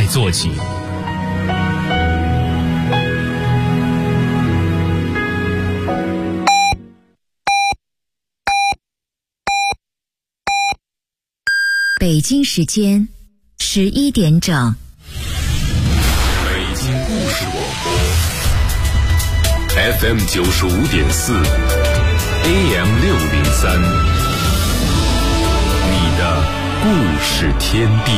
做起。 北京时间11点整。 北京故事广播 FM 95.4 AM 603，你的故事天地。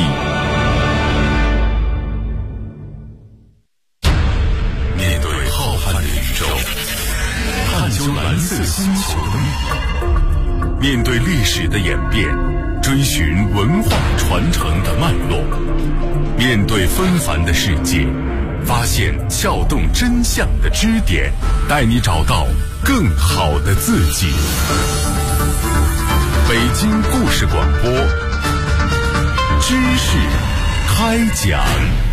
面对浩瀚的宇宙，探究蓝色星球的秘密，面对历史的演变，追寻文化传承的脉络，面对纷繁的世界，发现撬动真相的支点，带你找到更好的自己。北京故事广播，知识开讲。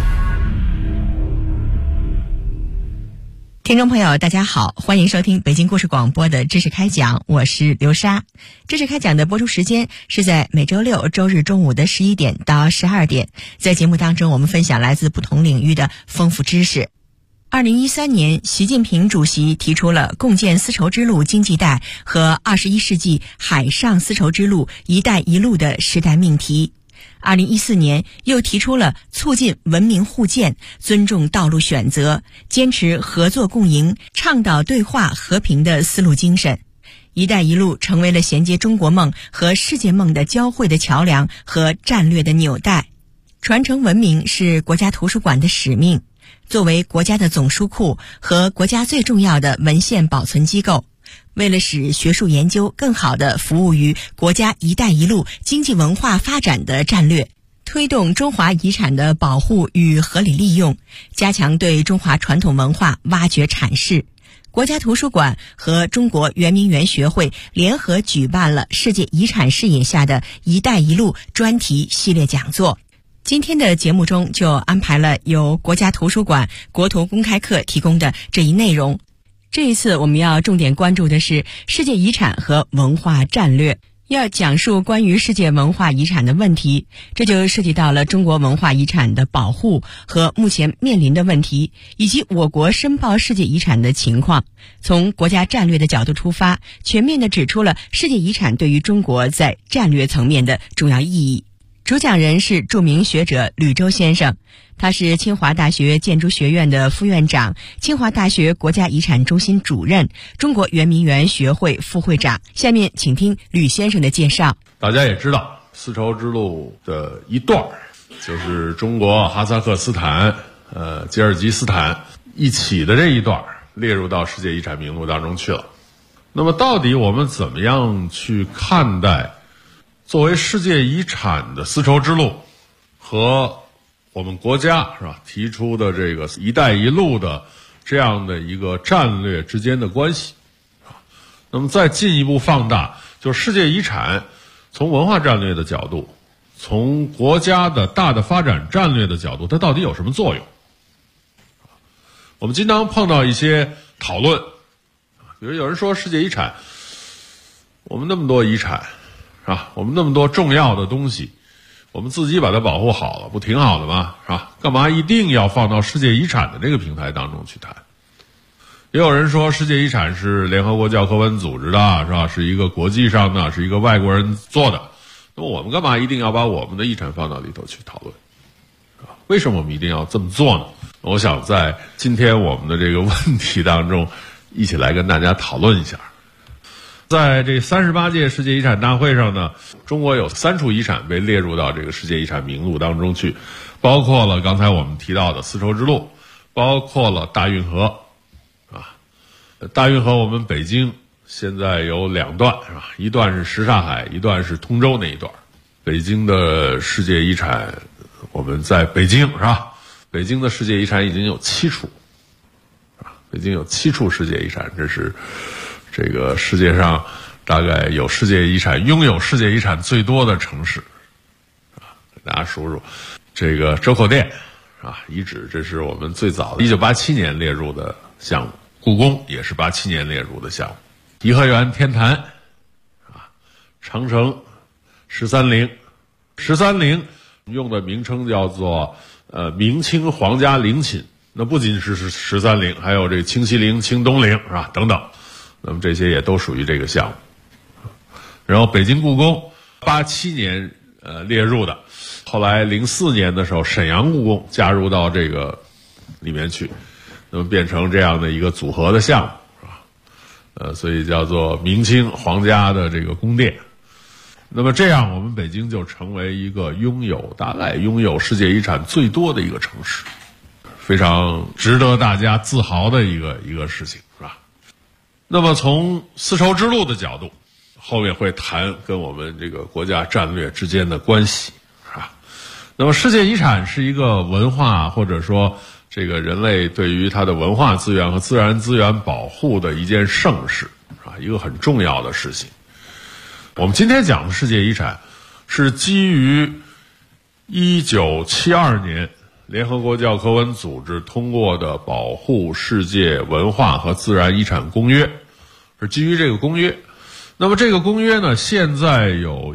听众朋友大家好，欢迎收听北京故事广播的知识开讲，我是刘莎。知识开讲的播出时间是在每周六周日中午的11点到12点，在节目当中我们分享来自不同领域的丰富知识。2013年，习近平主席提出了共建丝绸之路经济带和21世纪海上丝绸之路“一带一路”的时代命题。2014年又提出了促进文明互鉴、尊重道路选择、坚持合作共赢、倡导对话和平的丝路精神。一带一路成为了衔接中国梦和世界梦的交汇的桥梁和战略的纽带。传承文明是国家图书馆的使命。作为国家的总书库和国家最重要的文献保存机构，为了使学术研究更好地服务于国家“一带一路”经济文化发展的战略，推动中华遗产的保护与合理利用，加强对中华传统文化挖掘阐释，国家图书馆和中国圆明园学会联合举办了世界遗产视野下的“一带一路”专题系列讲座。今天的节目中就安排了由国家图书馆国图公开课提供的这一内容。这一次我们要重点关注的是世界遗产和文化战略，要讲述关于世界文化遗产的问题，这就涉及到了中国文化遗产的保护和目前面临的问题，以及我国申报世界遗产的情况。从国家战略的角度出发，全面地指出了世界遗产对于中国在战略层面的重要意义。主讲人是著名学者吕周先生，他是清华大学建筑学院的副院长，清华大学国家遗产中心主任，中国圆明园学会副会长。下面请听吕先生的介绍。 大家也知道，丝绸之路的一段就是中国哈萨克斯坦、吉尔吉斯坦一起的这一段列入到世界遗产名录当中去了。那么到底我们怎么样去看待作为世界遗产的丝绸之路和我们国家是吧提出的这个“一带一路”的这样的一个战略之间的关系那么再进一步放大，就是世界遗产从文化战略的角度，从国家的大的发展战略的角度，它到底有什么作用？我们经常碰到一些讨论，比如有人说世界遗产，我们那么多遗产我们那么多重要的东西，我们自己把它保护好了，不挺好的吗？是吧？干嘛一定要放到世界遗产的这个平台当中去谈？也有人说世界遗产是联合国教科文组织的，是吧？是一个国际上的，是一个外国人做的。那么我们干嘛一定要把我们的遗产放到里头去讨论？为什么我们一定要这么做呢？我想在今天我们的这个问题当中，一起来跟大家讨论一下。在这38届世界遗产大会上呢，中国有3处遗产被列入到这个世界遗产名录当中去，包括了刚才我们提到的丝绸之路，包括了大运河大运河我们北京现在有2段是吧？一段是什刹海，一段是通州那一段。北京的世界遗产，我们在北京是吧？北京的世界遗产已经有7处北京有7处世界遗产，这是这个世界上大概有世界遗产拥有世界遗产最多的城市给大家数数。这个周口店遗址，这是我们最早的1987年列入的项目，故宫也是87年列入的项目，颐和园天坛长城13陵用的名称叫做明清皇家陵寝，那不仅是13陵，还有这个清西陵、清东陵是吧？等等，那么这些也都属于这个项目。然后北京故宫87年列入的，后来04年的时候，沈阳故宫加入到这个里面去，那么变成这样的一个组合的项目，是吧？所以叫做明清皇家的这个宫殿。那么这样，我们北京就成为一个大概拥有世界遗产最多的一个城市，非常值得大家自豪的一个事情，是吧？那么从丝绸之路的角度，后面会谈跟我们这个国家战略之间的关系，是吧？那么世界遗产是一个文化，或者说这个人类对于它的文化资源和自然资源保护的一件盛事，是吧？一个很重要的事情。我们今天讲的世界遗产是基于1972年联合国教科文组织通过的保护世界文化和自然遗产公约，是基于这个公约。那么这个公约呢，现在有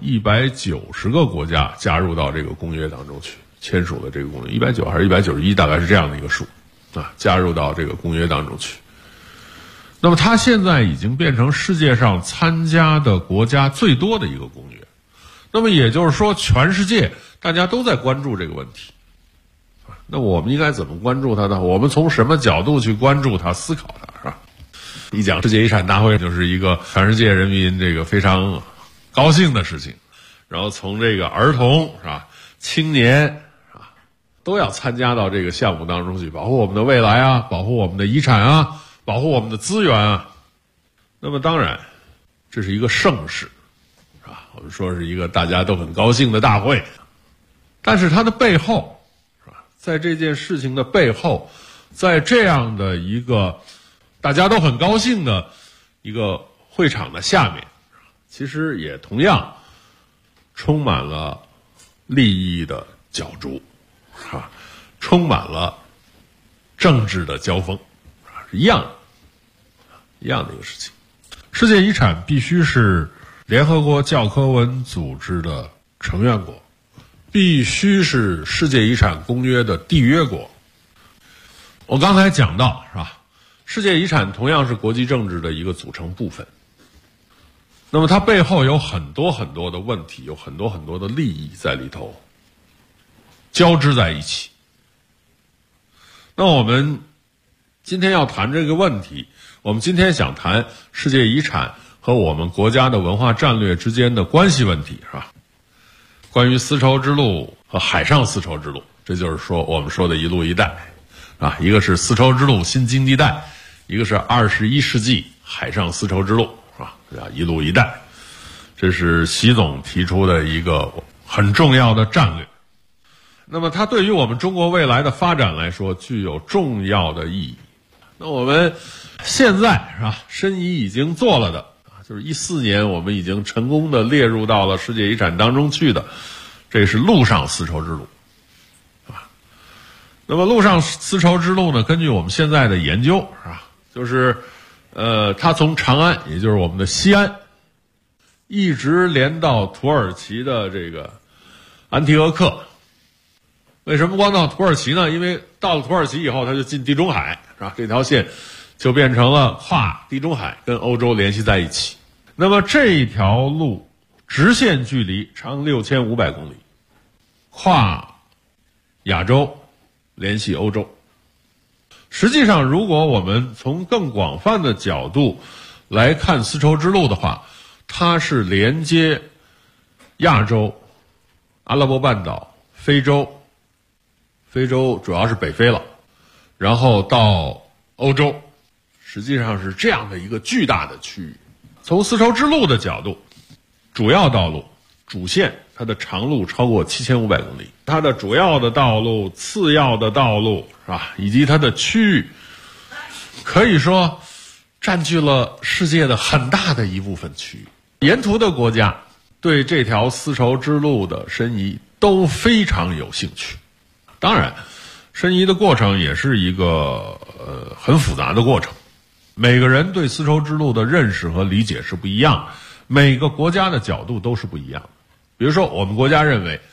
190个国家加入到这个公约当中去，签署了这个公约，190还是191，大概是这样的一个数啊，加入到这个公约当中去。那么它现在已经变成世界上参加的国家最多的一个公约。那么也就是说，全世界大家都在关注这个问题。那我们应该怎么关注它呢？我们从什么角度去关注它、思考它，是吧？一讲世界遗产大会，就是一个全世界人民这个非常高兴的事情。然后从这个儿童是吧、青年是吧，都要参加到这个项目当中去，保护我们的未来啊，保护我们的遗产啊，保护我们的资源啊。那么当然，这是一个盛事，是吧？我们说是一个大家都很高兴的大会，但是它的背后，是吧？在这件事情的背后，在这样的一个大家都很高兴的一个会场的下面，其实也同样充满了利益的角逐，是吧？充满了政治的交锋，是一样的一个事情。世界遗产必须是联合国教科文组织的成员国，必须是世界遗产公约的缔约国。我刚才讲到，是吧？世界遗产同样是国际政治的一个组成部分。那么它背后有很多很多的问题，有很多很多的利益在里头交织在一起。那我们今天要谈这个问题，我们今天想谈世界遗产和我们国家的文化战略之间的关系问题，是吧？关于丝绸之路和海上丝绸之路，这就是说我们说的一路一带啊，一个是丝绸之路新经济带，一个是21世纪海上丝绸之路，是吧？这叫一路一带，这是习总提出的一个很重要的战略。那么它对于我们中国未来的发展来说具有重要的意义。那我们现在是吧，申遗已经做了的，就是14年我们已经成功的列入到了世界遗产当中去的，这是陆上丝绸之路，是吧？那么陆上丝绸之路呢，根据我们现在的研究，是吧？就是它从长安，也就是我们的西安，一直连到土耳其的这个安提阿克。为什么光到土耳其呢？因为到了土耳其以后，它就进地中海，是吧？这条线就变成了跨地中海跟欧洲联系在一起。那么这条路直线距离长6500公里，跨亚洲联系欧洲。实际上，如果我们从更广泛的角度来看丝绸之路的话，它是连接亚洲、阿拉伯半岛、非洲主要是北非了，然后到欧洲，实际上是这样的一个巨大的区域。从丝绸之路的角度，主要道路主线它的长路超过7500公里，它的主要的道路、次要的道路，是吧？以及它的区域，可以说占据了世界的很大的一部分区域。沿途的国家对这条丝绸之路的申遗都非常有兴趣。当然，申遗的过程也是一个很复杂的过程，每个人对丝绸之路的认识和理解是不一样，每个国家的角度都是不一样的。比如说，我们国家认为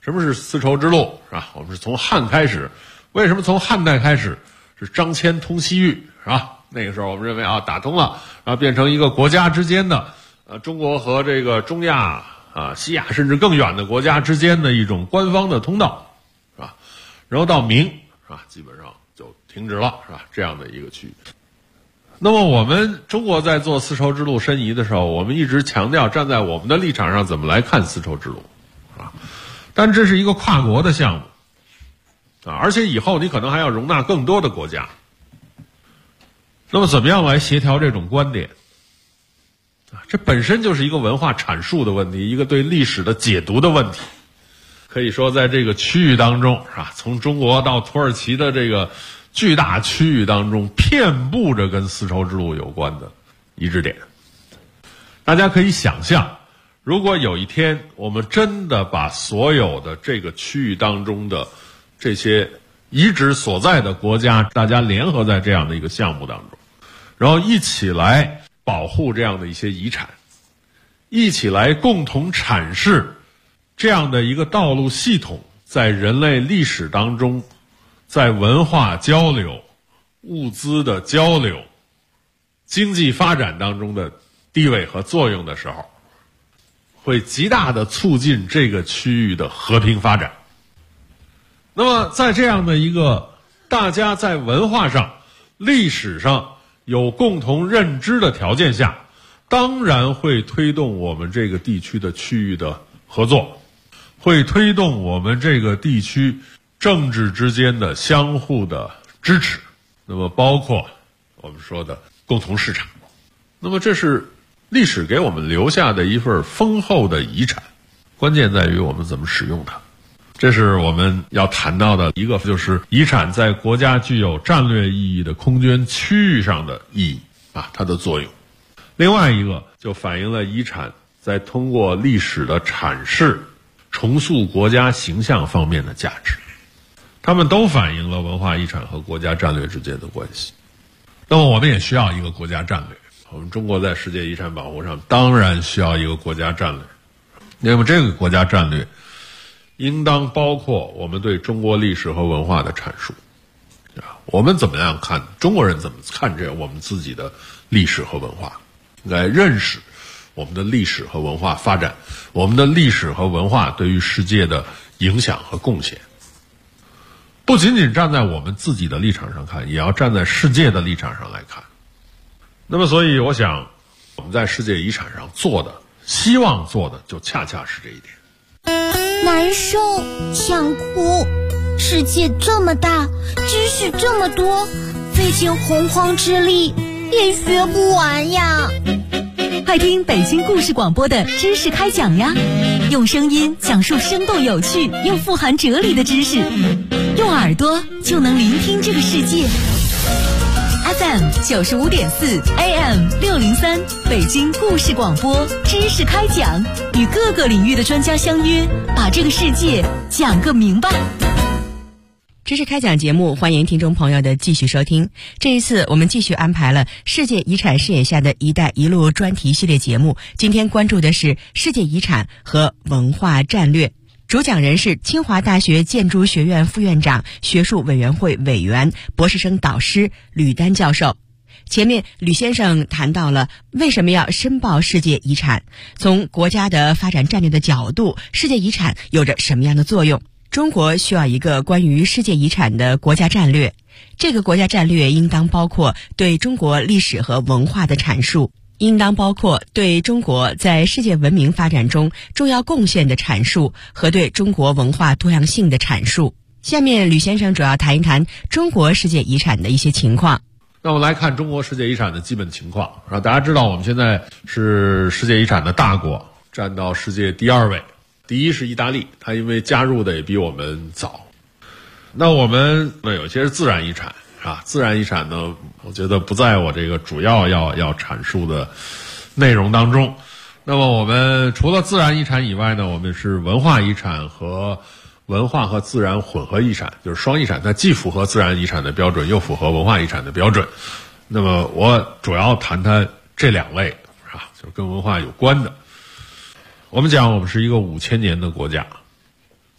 什么是丝绸之路，是吧？我们是从汉开始，为什么从汉代开始？是张骞通西域，是吧？那个时候我们认为打通了，然后变成一个国家之间的，中国和这个中亚西亚甚至更远的国家之间的一种官方的通道，是吧？然后到明，是吧？基本上就停止了，是吧？这样的一个区域。那么我们中国在做丝绸之路申遗的时候，我们一直强调站在我们的立场上怎么来看丝绸之路，啊，但这是一个跨国的项目，而且以后你可能还要容纳更多的国家。那么怎么样来协调这种观点？这本身就是一个文化阐述的问题，一个对历史的解读的问题。可以说在这个区域当中，是吧？从中国到土耳其的这个巨大区域当中，遍布着跟丝绸之路有关的遗址点。大家可以想象，如果有一天我们真的把所有的这个区域当中的这些遗址所在的国家，大家联合在这样的一个项目当中，然后一起来保护这样的一些遗产，一起来共同阐释这样的一个道路系统在人类历史当中，在文化交流、物资的交流、经济发展当中的地位和作用的时候，会极大地促进这个区域的和平发展。那么在这样的一个大家在文化上、历史上有共同认知的条件下，当然会推动我们这个地区的区域的合作，会推动我们这个地区政治之间的相互的支持，那么包括我们说的共同市场。那么这是历史给我们留下的一份丰厚的遗产，关键在于我们怎么使用它。这是我们要谈到的一个，就是遗产在国家具有战略意义的空间区域上的意义它的作用。另外一个就反映了遗产在通过历史的阐释重塑国家形象方面的价值，它们都反映了文化遗产和国家战略之间的关系。那么我们也需要一个国家战略，我们中国在世界遗产保护上当然需要一个国家战略。那么这个国家战略应当包括我们对中国历史和文化的阐述，我们怎么样看，中国人怎么看这我们自己的历史和文化，来认识我们的历史和文化发展，我们的历史和文化对于世界的影响和贡献。不仅仅站在我们自己的立场上看，也要站在世界的立场上来看。那么所以我想我们在世界遗产上做的，希望做的就恰恰是这一点。 难受，想哭，世界这么大，知识这么多，费尽洪荒之力也学不完呀。 快听北京故事广播的知识开讲呀，用声音讲述生动有趣又富含哲理的知识，用耳朵就能聆听这个世界。FM 95.4 AM 603，北京故事广播知识开讲，与各个领域的专家相约，把这个世界讲个明白。 知识开讲节目，欢迎听众朋友的继续收听。这一次我们继续安排了世界遗产视野下的一带一路专题系列节目，今天关注的是世界遗产和文化战略。主讲人是清华大学建筑学院副院长、学术委员会委员、博士生导师吕丹教授。前面吕先生谈到了为什么要申报世界遗产，从国家的发展战略的角度，世界遗产有着什么样的作用？中国需要一个关于世界遗产的国家战略，这个国家战略应当包括对中国历史和文化的阐述，应当包括对中国在世界文明发展中重要贡献的阐述和对中国文化多样性的阐述。下面吕先生主要谈一谈中国世界遗产的一些情况。 那我们来看中国世界遗产的基本情况。大家知道我们现在是世界遗产的大国，占到世界第2位，第一是意大利，它因为加入的也比我们早。那我们有些是自然遗产自然遗产呢，我觉得不在我这个主要要阐述的内容当中。那么我们除了自然遗产以外呢，我们是文化遗产和文化和自然混合遗产，就是双遗产，它既符合自然遗产的标准，又符合文化遗产的标准。那么我主要谈谈这2类就是跟文化有关的。我们讲我们是一个5000年的国家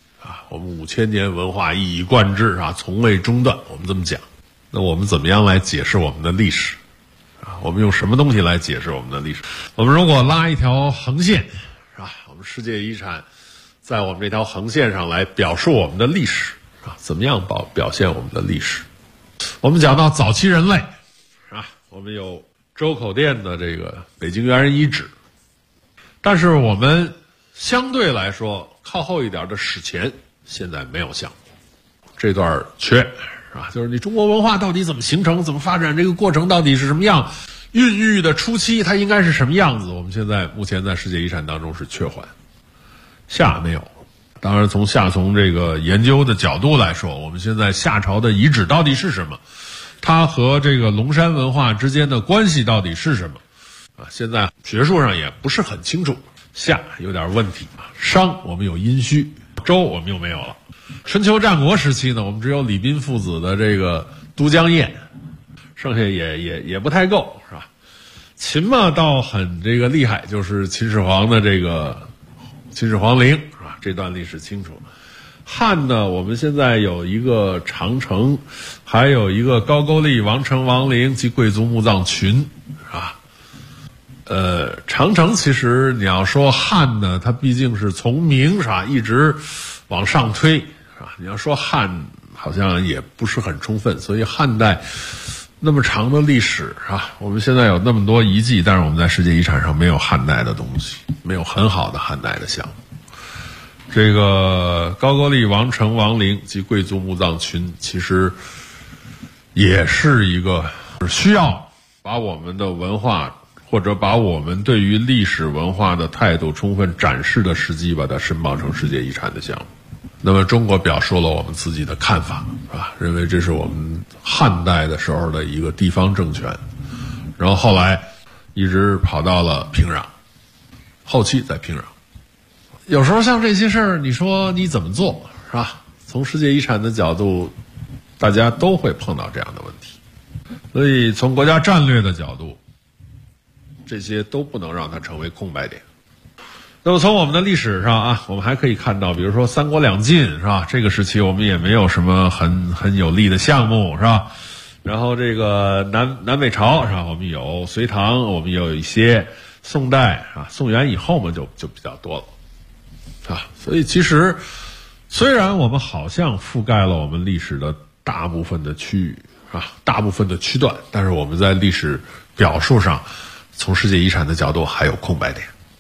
我们5000年文化一以贯之啊，从未中断，我们这么讲。那我们怎么样来解释我们的历史啊？我们用什么东西来解释我们的历史？我们如果拉一条横线，是吧？我们世界遗产在我们这条横线上来表述我们的历史啊，怎么样表现我们的历史？我们讲到早期人类啊，我们有周口店的这个北京猿人遗址，但是我们相对来说靠后一点的史前现在没有项目，这段缺啊，就是你中国文化到底怎么形成、怎么发展，这个过程到底是什么样，孕育的初期它应该是什么样子，我们目前在世界遗产当中是缺环。夏没有，当然从这个研究的角度来说，我们现在夏朝的遗址到底是什么，它和这个龙山文化之间的关系到底是什么啊？现在学术上也不是很清楚。夏有点问题啊，商我们有殷墟，周我们又没有了。春秋战国时期呢，我们只有李斌父子的这个都江堰，剩下也不太够，是吧？秦嘛倒很这个厉害，就是秦始皇的这个秦始皇陵，是吧？这段历史清楚。汉呢，我们现在有一个长城，还有一个高句丽王城王陵及贵族墓葬群，是吧？长城其实你要说汉呢，它毕竟是从明是吧一直往上推，是吧？你要说汉好像也不是很充分，所以汉代那么长的历史是吧？我们现在有那么多遗迹，但是我们在世界遗产上没有汉代的东西，没有很好的汉代的项目。这个高句丽王城王陵及贵族墓葬群其实也是一个需要把我们的文化或者把我们对于历史文化的态度充分展示的时机，把它申报成世界遗产的项目。那么中国表述了我们自己的看法，是吧？认为这是我们汉代的时候的一个地方政权，然后后来一直跑到了平壤，后期在平壤。有时候像这些事儿，你说你怎么做，是吧？从世界遗产的角度，大家都会碰到这样的问题。所以从国家战略的角度，这些都不能让它成为空白点。那么从我们的历史上啊，我们还可以看到，比如说三国两晋，是吧？这个时期我们也没有什么很有利的项目，是吧？然后这个南北朝，是吧？我们有隋唐，我们有一些宋代啊，宋元以后嘛就比较多了。啊，所以其实虽然我们好像覆盖了我们历史的大部分的区域啊，大部分的区段，但是我们在历史表述上，从世界遗产的角度还有空白点。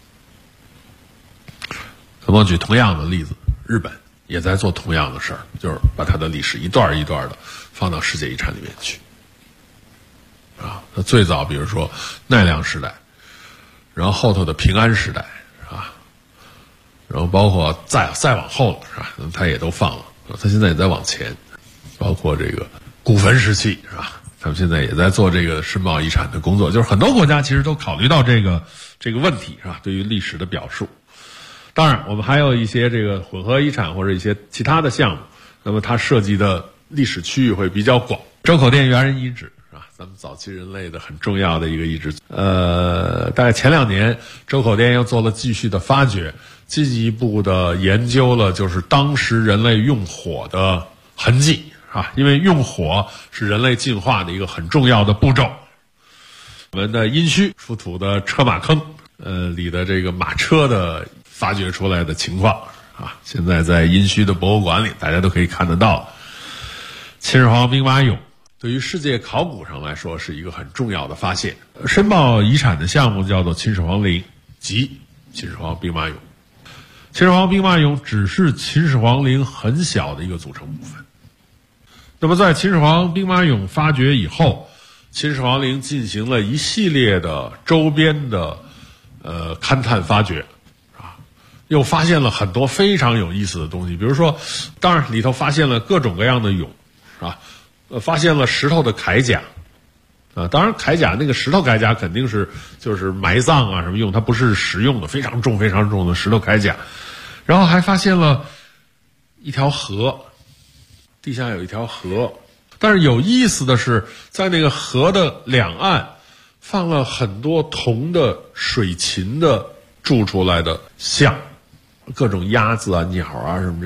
那么举同样的例子，日本也在做同样的事儿，就是把它的历史一段一段的放到世界遗产里面去。啊，它最早比如说奈良时代，然后后头的平安时代。然后包括再往后了，是吧？他也都放了，他现在也在往前，包括这个古坟时期，是吧？他们现在也在做这个申报遗产的工作，就是很多国家其实都考虑到这个问题，是吧？对于历史的表述，当然我们还有一些这个混合遗产或者一些其他的项目，那么它涉及的历史区域会比较广。周口店猿人遗址。咱们早期人类的很重要的一个遗址，大概前2年，周口店又做了继续的发掘，进一步的研究了就是当时人类用火的痕迹啊，因为用火是人类进化的一个很重要的步骤。我们的殷墟出土的车马坑，里的这个马车的发掘出来的情况啊，现在在殷墟的博物馆里，大家都可以看得到。秦始皇兵马俑。对于世界考古上来说是一个很重要的发现。申报遗产的项目叫做秦始皇陵及秦始皇兵马俑。秦始皇兵马俑只是秦始皇陵很小的一个组成部分。那么在秦始皇兵马俑发掘以后，秦始皇陵进行了一系列的周边的勘探发掘啊，又发现了很多非常有意思的东西。比如说，当然里头发现了各种各样的俑啊。发现了石头的铠甲，当然铠甲那个石头铠甲肯定是就是埋葬啊什么用，它不是实用的，非常重的石头铠甲。然后还发现了一条河，地下有一条河，但是有意思的是，在那个河的两岸放了很多铜的水禽的铸出来的像，各种鸭子啊、鸟啊什么这种。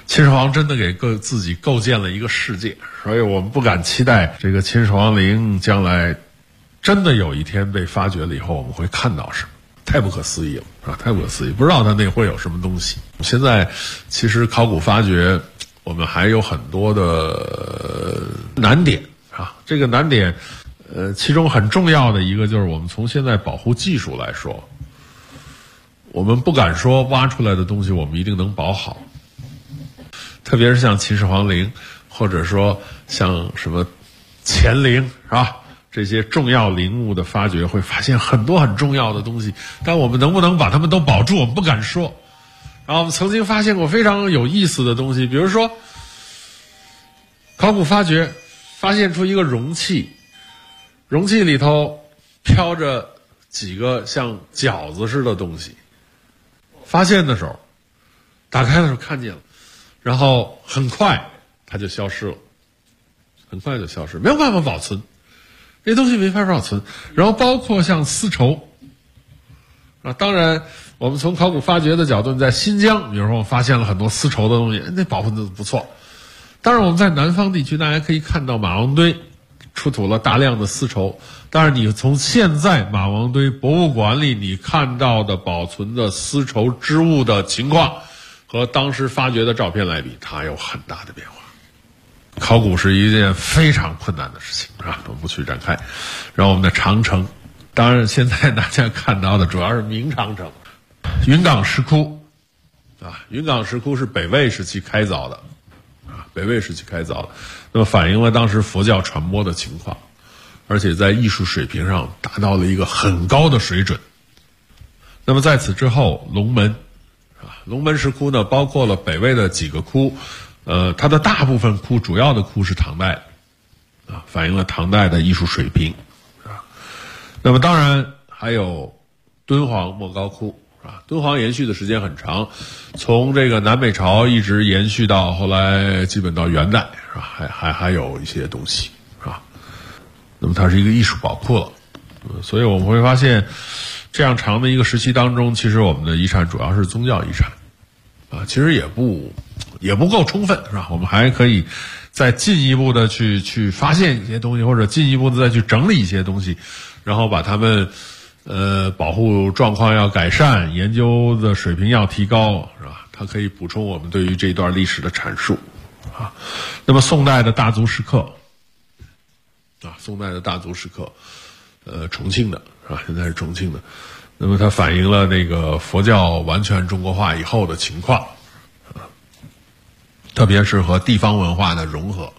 秦始皇真的给自己构建了一个世界，所以我们不敢期待这个秦始皇陵将来真的有一天被发掘了以后，我们会看到什么？太不可思议了啊！太不可思议，不知道它那会有什么东西。现在其实考古发掘，我们还有很多的难点啊。这个难点，其中很重要的一个就是我们从现在保护技术来说，我们不敢说挖出来的东西我们一定能保好。特别是像秦始皇陵，或者说像什么乾陵，是吧？这些重要陵墓的发掘会发现很多很重要的东西，但我们能不能把它们都保住，我们不敢说。然后我们曾经发现过非常有意思的东西，比如说考古发掘发现出一个容器，容器里头飘着几个像饺子似的东西，发现的时候打开的时候看见了，然后很快它就消失了，很快就消失，没有办法保存，这东西没法保存。然后包括像丝绸啊，当然我们从考古发掘的角度，在新疆比如说我发现了很多丝绸的东西，那保存的不错。当然我们在南方地区大家可以看到马王堆出土了大量的丝绸，但是你从现在马王堆博物馆里你看到的保存的丝绸织物的情况和当时发掘的照片来比，它有很大的变化。考古是一件非常困难的事情啊，我们不去展开。然后我们的长城，当然现在大家看到的主要是明长城。云冈石窟啊，云冈石窟是北魏时期开凿的啊，北魏时期开凿的，那么反映了当时佛教传播的情况，而且在艺术水平上达到了一个很高的水准。那么在此之后，龙门啊，龙门石窟呢，包括了北魏的几个窟，它的大部分窟，主要的窟是唐代的啊，反映了唐代的艺术水平啊。那么当然还有敦煌莫高窟啊，敦煌延续的时间很长，从这个南北朝一直延续到后来基本到元代是吧？还有一些东西啊。那么它是一个艺术宝库了，所以我们会发现，这样长的一个时期当中，其实我们的遗产主要是宗教遗产啊，其实也不够充分是吧？我们还可以再进一步的去发现一些东西，或者进一步的再去整理一些东西，然后把它们保护状况要改善，研究的水平要提高，是吧？它可以补充我们对于这段历史的阐述啊。那么宋代的大足石刻啊，宋代的大足石刻，重庆的是吧？现在是重庆的，那么它反映了那个佛教完全中国化以后的情况啊，特别是和地方文化的融合。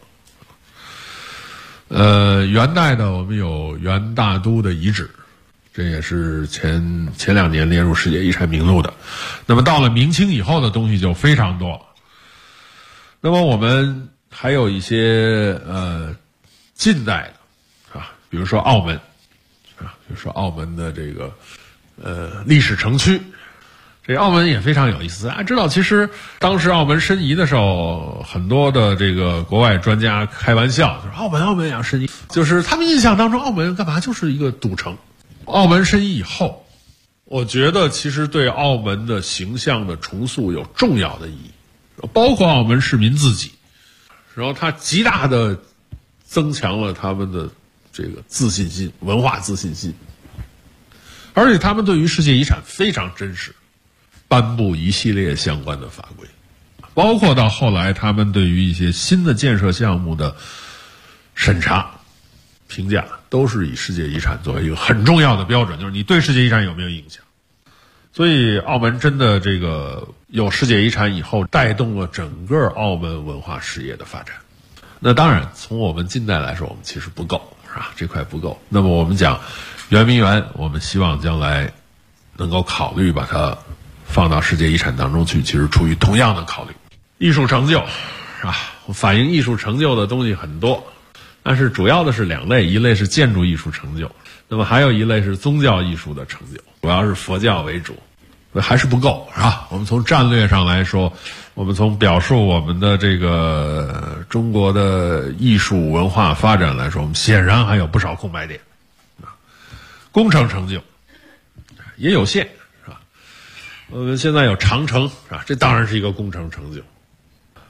元代的我们有元大都的遗址，这也是前2年列入世界遗产名录的。那么到了明清以后的东西就非常多。那么我们还有一些近代的啊，比如说澳门啊，比如说澳门的这个历史城区。这澳门也非常有意思，大家知道，其实当时澳门申遗的时候，很多的这个国外专家开玩笑，就是澳门也要申遗，就是他们印象当中澳门干嘛就是一个赌城。澳门申遗以后，我觉得其实对澳门的形象的重塑有重要的意义，包括澳门市民自己，然后它极大的增强了他们的这个自信心，文化自信心，而且他们对于世界遗产非常珍视，颁布一系列相关的法规，包括到后来他们对于一些新的建设项目的审查评价，都是以世界遗产作为一个很重要的标准，就是你对世界遗产有没有影响。所以澳门真的这个有世界遗产以后，带动了整个澳门文化事业的发展。那当然从我们近代来说，我们其实不够，是吧？这块不够。那么我们讲圆明园，我们希望将来能够考虑把它放到世界遗产当中去，其实出于同样的考虑。艺术成就是吧？反映艺术成就的东西很多，但是主要的是2类，一类是建筑艺术成就，那么还有一类是宗教艺术的成就，主要是佛教为主，还是不够，是吧？我们从战略上来说，我们从表述我们的这个中国的艺术文化发展来说，我们显然还有不少空白点。工程成就也有限，是吧？我们现在有长城，是吧？这当然是一个工程成就。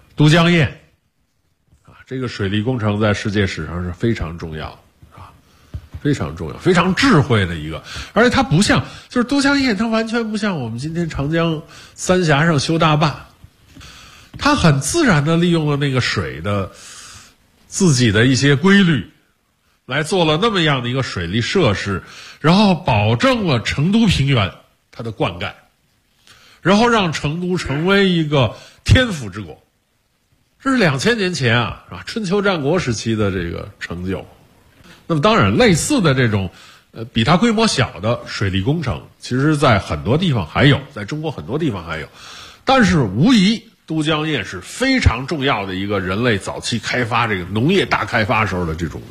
都江堰啊，这个水利工程在世界史上是非常重要啊，非常重要，非常智慧的一个。而且它不像，就是都江堰，它完全不像我们今天长江三峡上修大坝，它很自然的利用了那个水的自己的一些规律，来做了那么样的一个水利设施，然后保证了成都平原它的灌溉，然后让成都成为一个天府之国。这是2000年前啊，是吧？春秋战国时期的这个成就。那么当然，类似的这种比它规模小的水利工程，其实在很多地方还有，在中国很多地方还有，但是无疑都江堰是非常重要的一个人类早期开发这个农业大开发时候的这种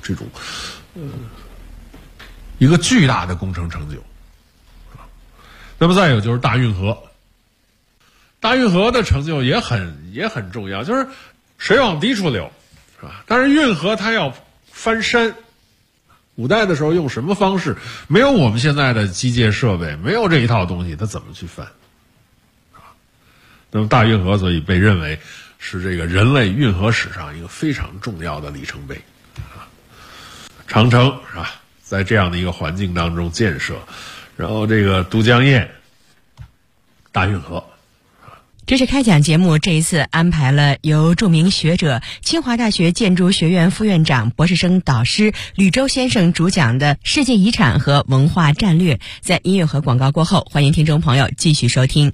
一个巨大的工程成就。那么再有就是大运河，大运河的成就也很重要，就是水往低处流，是吧？但是运河它要翻山，古代的时候用什么方式？没有我们现在的机械设备，没有这一套东西，它怎么去翻？那么大运河所以被认为是这个人类运河史上一个非常重要的里程碑。长城是吧，在这样的一个环境当中建设，然后这个都江堰、大运河。 知识开讲节目这一次安排了由著名学者、清华大学建筑学院副院长、博士生导师吕周先生主讲的世界遗产和文化战略。在音乐和广告过后，欢迎听众朋友继续收听。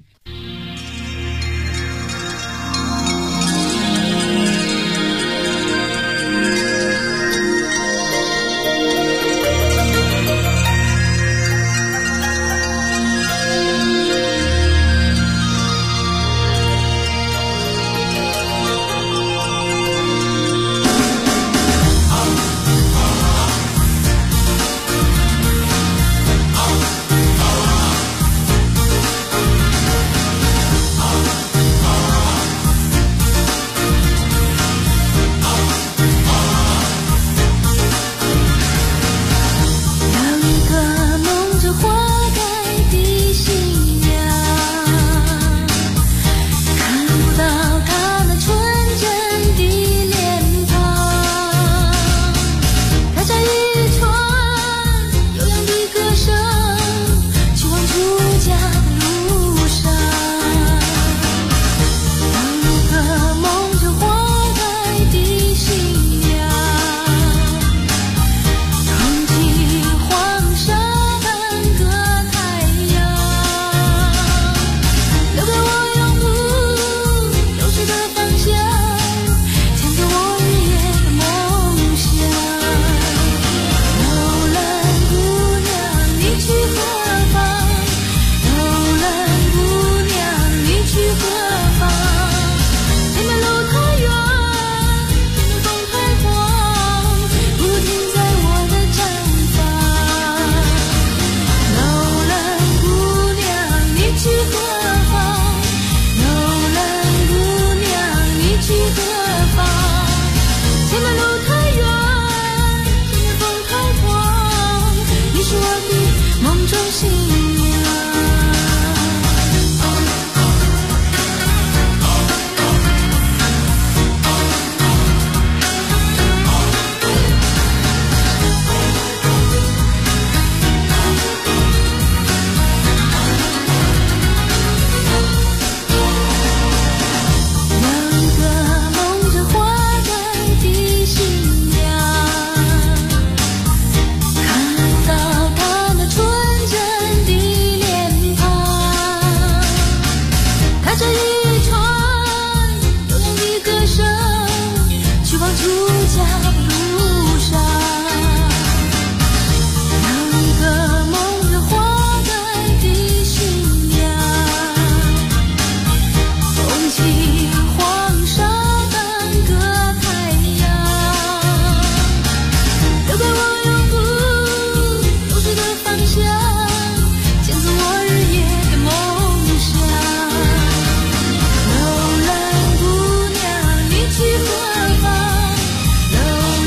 流浪姑娘，你去何方？流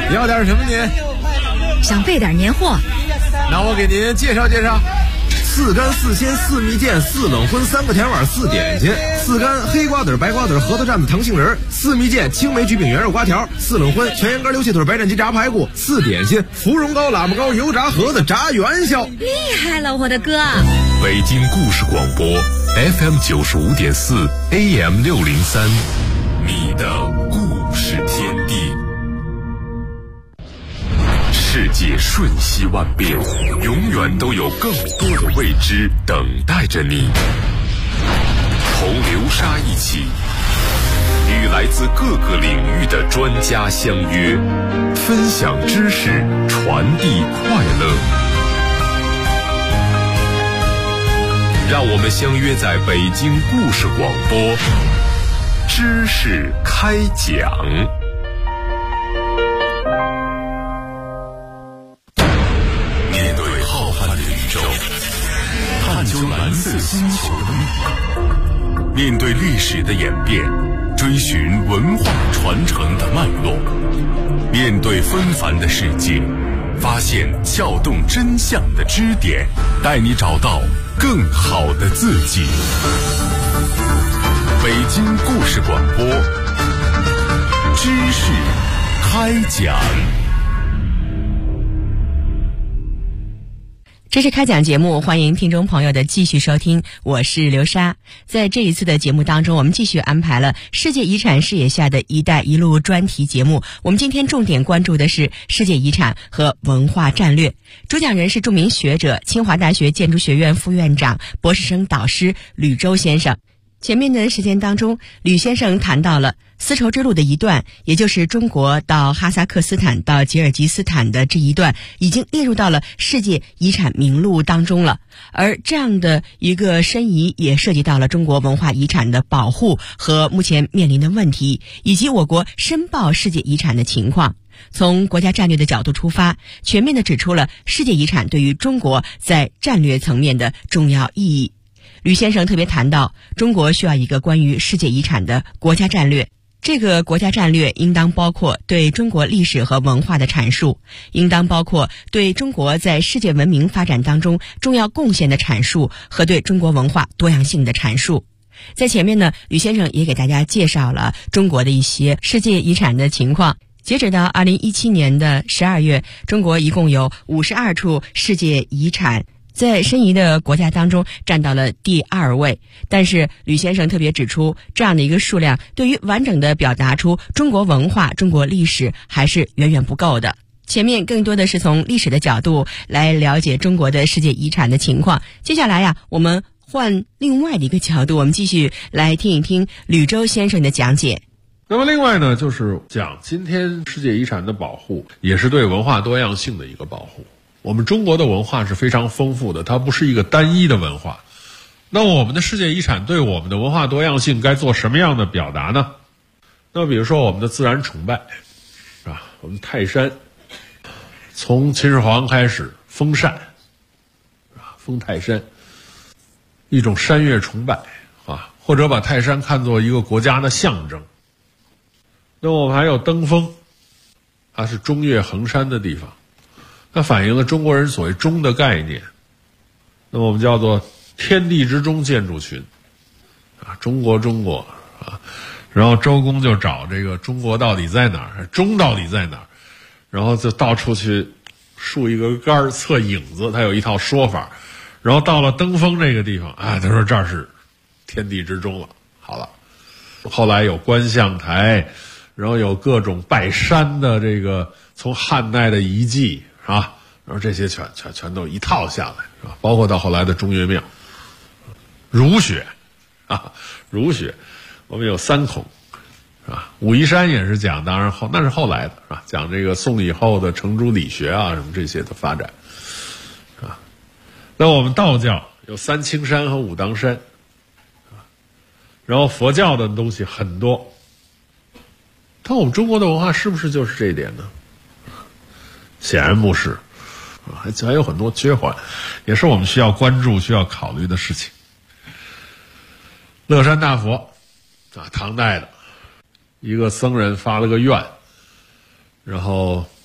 要点什么您？ 想备点年货。 那我给您介绍介绍。4干4鲜4蜜饯4冷荤3个甜碗4点心，4干黑瓜子白瓜子核桃蘸子糖杏仁，4蜜饯青梅焗饼圆肉瓜条，4冷荤全羊肝溜蟹腿白斩鸡炸排骨，4点心芙蓉糕喇叭糕油炸盒子炸元宵。 厉害了，我的哥！ 北京故事广播 FM 95.4 AM 603，你的故事天地。世界瞬息万变，永远都有更多的未知等待着你。同流沙一起，与来自各个领域的专家相约，分享知识，传递快乐。让我们相约在北京故事广播，知识开讲。探究蓝色星球的秘密，面对历史的演变，追寻文化传承的脉络，面对纷繁的世界，发现撬动真相的支点，带你找到更好的自己。北京故事广播，知识开讲。 知识开讲节目，欢迎听众朋友的继续收听，我是刘莎。在这一次的节目当中，我们继续安排了世界遗产视野下的一带一路专题节目。我们今天重点关注的是世界遗产和文化战略，主讲人是著名学者、清华大学建筑学院副院长、博士生导师吕周先生。前面的时间当中，吕先生谈到了丝绸之路的一段，也就是中国到哈萨克斯坦到吉尔吉斯坦的这一段，已经列入到了世界遗产名录当中了。而这样的一个申遗，也涉及到了中国文化遗产的保护和目前面临的问题，以及我国申报世界遗产的情况。从国家战略的角度出发，全面地指出了世界遗产对于中国在战略层面的重要意义。吕先生特别谈到，中国需要一个关于世界遗产的国家战略。这个国家战略应当包括对中国历史和文化的阐述，应当包括对中国在世界文明发展当中重要贡献的阐述和对中国文化多样性的阐述。在前面呢，吕先生也给大家介绍了中国的一些世界遗产的情况。截止到2017年的12月，中国一共有52处世界遗产，在申遗的国家当中占到了第2位。但是吕先生特别指出，这样的一个数量对于完整的表达出中国文化、中国历史还是远远不够的。前面更多的是从历史的角度来了解中国的世界遗产的情况。接下来呀，我们换另外的一个角度，我们继续来听一听吕周先生的讲解。 那么另外呢，就是讲今天世界遗产的保护，也是对文化多样性的一个保护。我们中国的文化是非常丰富的，它不是一个单一的文化。那我们的世界遗产对我们的文化多样性该做什么样的表达呢？那比如说我们的自然崇拜，是吧？我们泰山，从秦始皇开始封禅，是吧？封泰山，一种山岳崇拜啊，或者把泰山看作一个国家的象征。那我们还有登封，它是中岳衡山的地方，它反映了中国人所谓中的概念。那么我们叫做天地之中建筑群啊，中国啊，然后周公就找这个中国到底在哪儿，中到底在哪儿，然后就到处去竖一个杆测影子，他有一套说法。然后到了登封这个地方啊，他说这儿是天地之中了。好了，后来有观象台，然后有各种拜山的这个从汉代的遗迹啊，然后这些全都一套下来，是吧？包括到后来的中岳庙、儒学啊，儒学，我们有三孔，是吧？武夷山也是讲，当然那是后来的，是吧？讲这个宋以后的程朱理学啊，什么这些的发展，是吧？那我们道教有三清山和武当山，然后佛教的东西很多。但我们中国的文化是不是就是这一点呢？显然不是，还有很多缺环，也是我们需要关注、需要考虑的事情。乐山大佛啊，唐代的一个僧人发了个愿，然后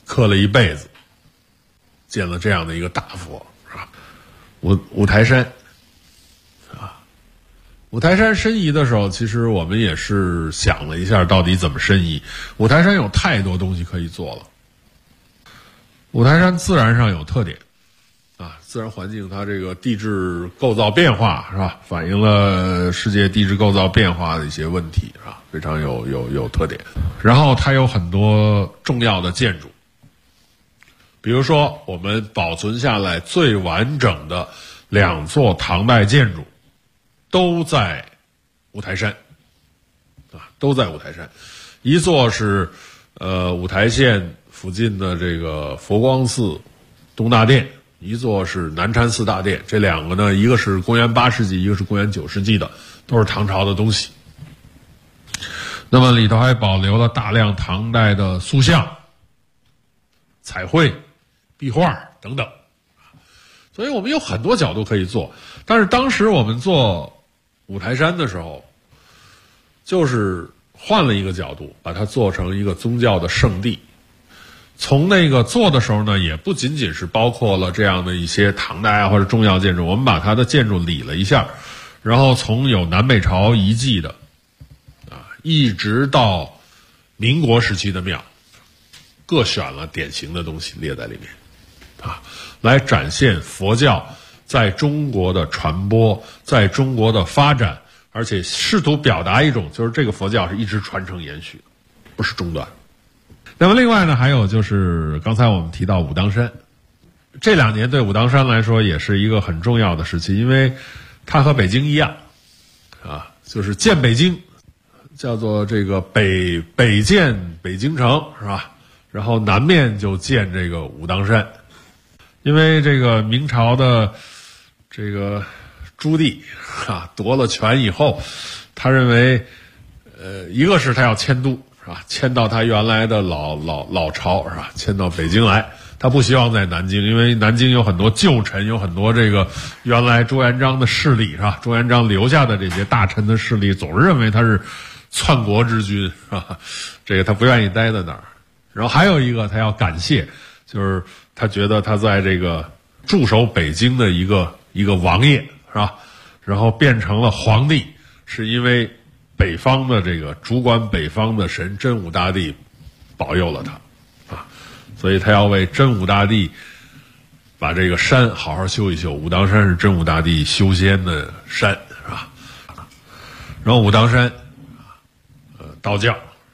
刻了一辈子，建了这样的一个大佛，是吧？五台山啊，五台山申遗的时候，其实我们也是想了一下，到底怎么申遗。五台山有太多东西可以做了。五台山自然上有特点啊，自然环境它这个地质构造变化是吧，反映了世界地质构造变化的一些问题是吧，非常有特点。然后它有很多重要的建筑，比如说我们保存下来最完整的2座唐代建筑都在五台山啊，都在五台山。一座是五台县附近的这个佛光寺东大殿，一座是南禅寺大殿。这2个呢，一个是公元8世纪，一个是公元9世纪的，都是唐朝的东西。那么里头还保留了大量唐代的塑像、彩绘、壁画等等，所以我们有很多角度可以做。但是当时我们做五台山的时候，就是换了一个角度，把它做成一个宗教的圣地。从那个做的时候呢，也不仅仅是包括了这样的一些唐代啊或者重要建筑，我们把它的建筑理了一下，然后从有南北朝遗迹的啊，一直到民国时期的庙，各选了典型的东西列在里面啊，来展现佛教在中国的传播，在中国的发展，而且试图表达一种就是这个佛教是一直传承延续的，不是中断。那么另外呢，还有就是刚才我们提到武当山，这2年对武当山来说也是一个很重要的时期，因为它和北京一样啊，就是建北京，叫做这个北建北京城是吧？然后南面就建这个武当山。因为这个明朝的这个朱棣啊夺了权以后，他认为一个是他要迁都是吧，迁到他原来的老巢是吧，迁到北京来。他不希望在南京，因为南京有很多旧臣，有很多这个原来朱元璋的势力是吧，朱元璋留下的这些大臣的势力总是认为他是篡国之君是吧，这个他不愿意待在那儿。然后还有一个他要感谢，就是他觉得他在这个驻守北京的一个王爷是吧，然后变成了皇帝，是因为北方的这个主管北方的神真武大帝保佑了他啊，所以他要为真武大帝把这个山好好修一修。武当山是真武大帝修仙的山是吧？然后武当山道教。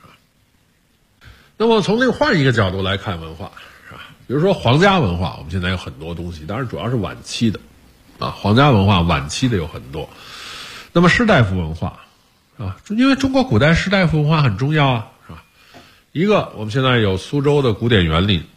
那么从另换一个角度来看文化是吧？比如说皇家文化，我们现在有很多东西，当然主要是晚期的啊，皇家文化晚期的有很多。那么士大夫文化啊，因为中国古代士大夫文化很重要啊，是吧？一个我们现在有苏州的古典园林